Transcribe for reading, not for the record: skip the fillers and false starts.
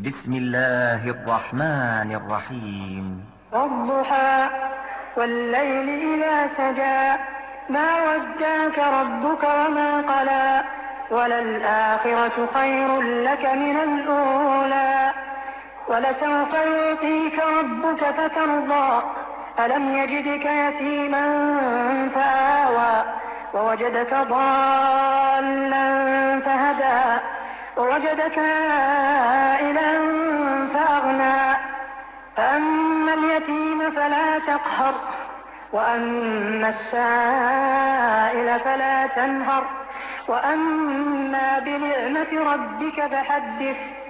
بسم الله الرحمن الرحيم. والضحى والليل إذا سجى ما ودعك ربك وما قلى وللآخرة خير لك من الأولى ولسوف يعطيك ربك فترضى ألم يجدك يتيما فآوى ووجدك ضالا فهدى ووجدك عائلا فأغنى فأما اليتيم فلا تقهر وأما السائل فلا تنهر وأما بنعمة ربك فحدث